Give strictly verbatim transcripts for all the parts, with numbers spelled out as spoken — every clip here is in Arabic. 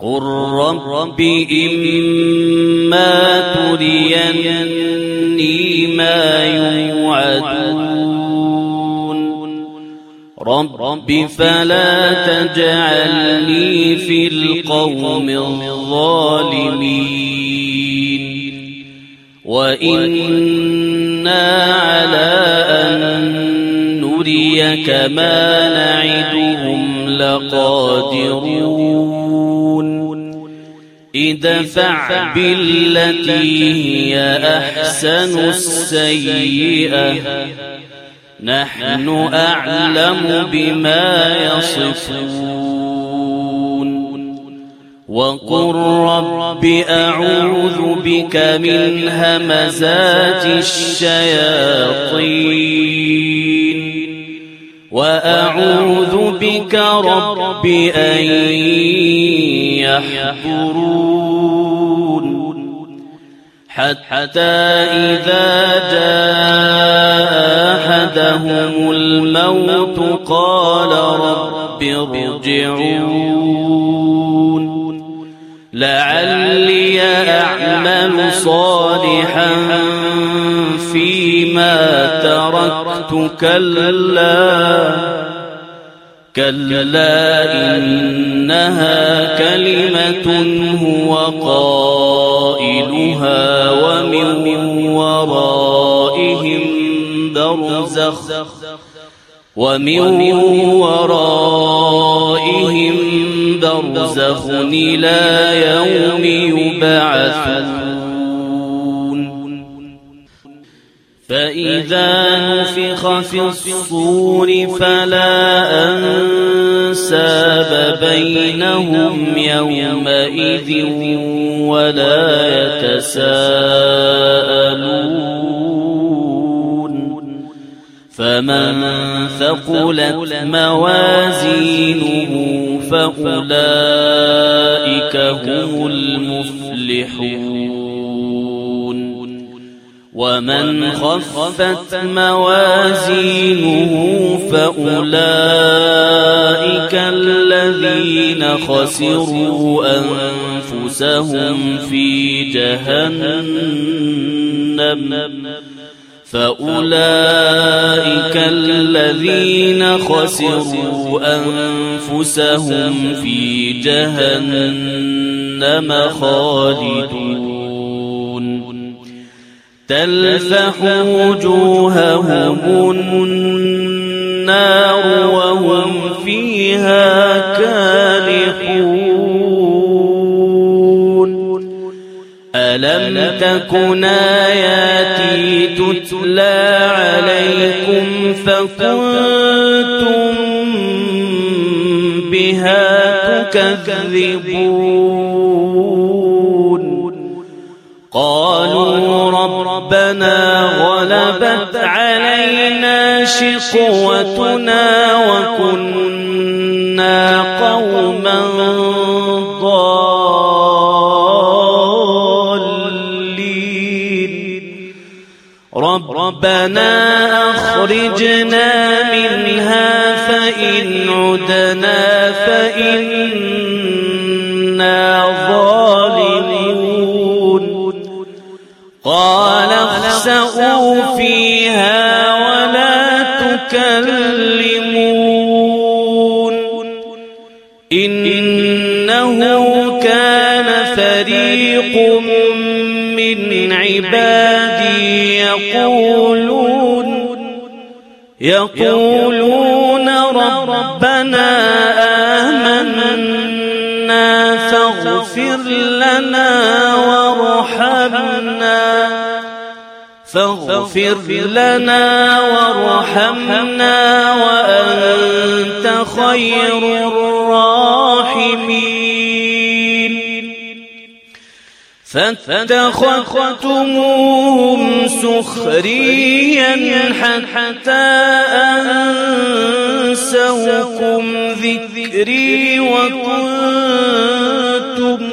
قل رب إما تريني ما يوعدون رب فلا تجعلني في القوم الظالمين وإنا على أن نريك ما نعدهم لقادرون ادفع بالتي هي أحسن السيئة نحن أعلم بما يصفون وقل رب أعوذ بك من همزات الشياطين وأعوذ بك رب أن يحضرون حتى إذا جاء أحدهم الموت قال رب ارجعون لعلي أعمل صالحا فيما تركت كلا كلا إنها كلمة هو قائلها ومن ورائهم برزخ ومن ورائهم برزخ إلى يوم يبعثون فإذا نفخ في الصور فلا أنساب بينهم يومئذ ولا يتساءلون فمن ثقلت موازينه فأولئك هم المفلحون ومن خفت موازينه فأولئك الذين خسروا أنفسهم في جهنم فأولئك الذين خسروا أنفسهم في جهنم خالدون تلفح وجوههم النار وهم فيها كالحون ألم تكن آياتي تتلى عليكم فكنتم بها تكذبون قالوا ربنا غلبت علينا شقوتنا وكنا قوما ضالين ربنا أخرجنا منها فإن عدنا فإنا ظالمون قال اخسئوا فيها ولا تكلمون إنه كان فريق من عبادي يقولون يقولون ربنا آمنا فاغفر لنا وارحمنا فاغفر لنا وارحمنا وأنت خير الراحمين فاتخذتموهم سخريا حتى أنسوكم ذكري وكنتم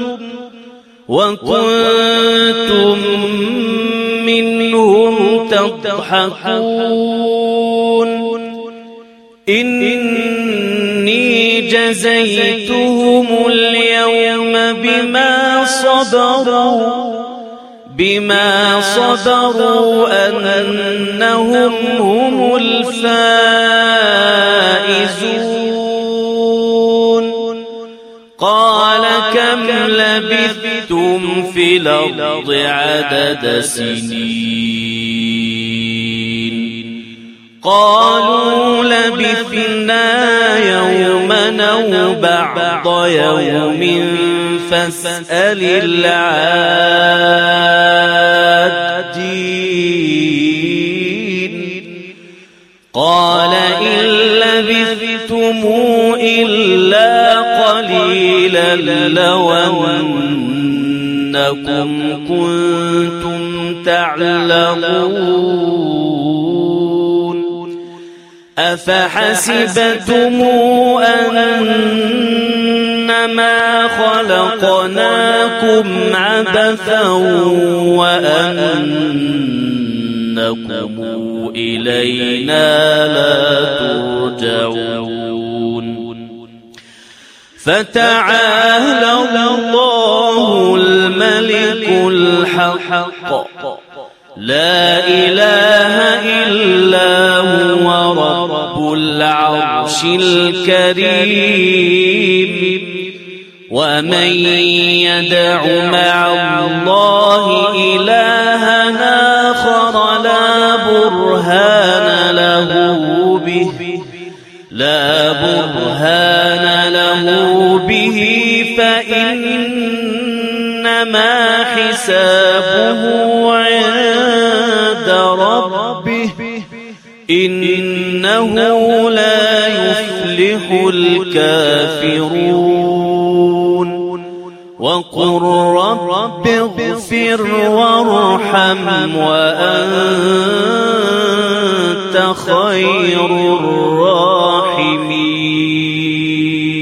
وكنتم منهم تضحكون إني جزيتهم اليوم صبروا بما صبروا أنهم هم الفائزون قال كم لبثتم في الأرض عدد سنين قالوا لبثنا يوما أو بعض يوم فاسأل العادين قال إن لبثتم إلا قليلا لو أنكم كنتم تعلمون أفحسبتم أنما خلقناكم عبثا وأنكم إلينا لا ترجعون فتعالى الله الملك الحق لا إله إلا هو رب العرش الكريم ومن يدع مع الله إلها آخر لا برهان له به لا برهان له به فإنما حسابه عند ربه إنه لا يفلح الكافرون وقل رب اغفر وارحم وأنت خير الراحمين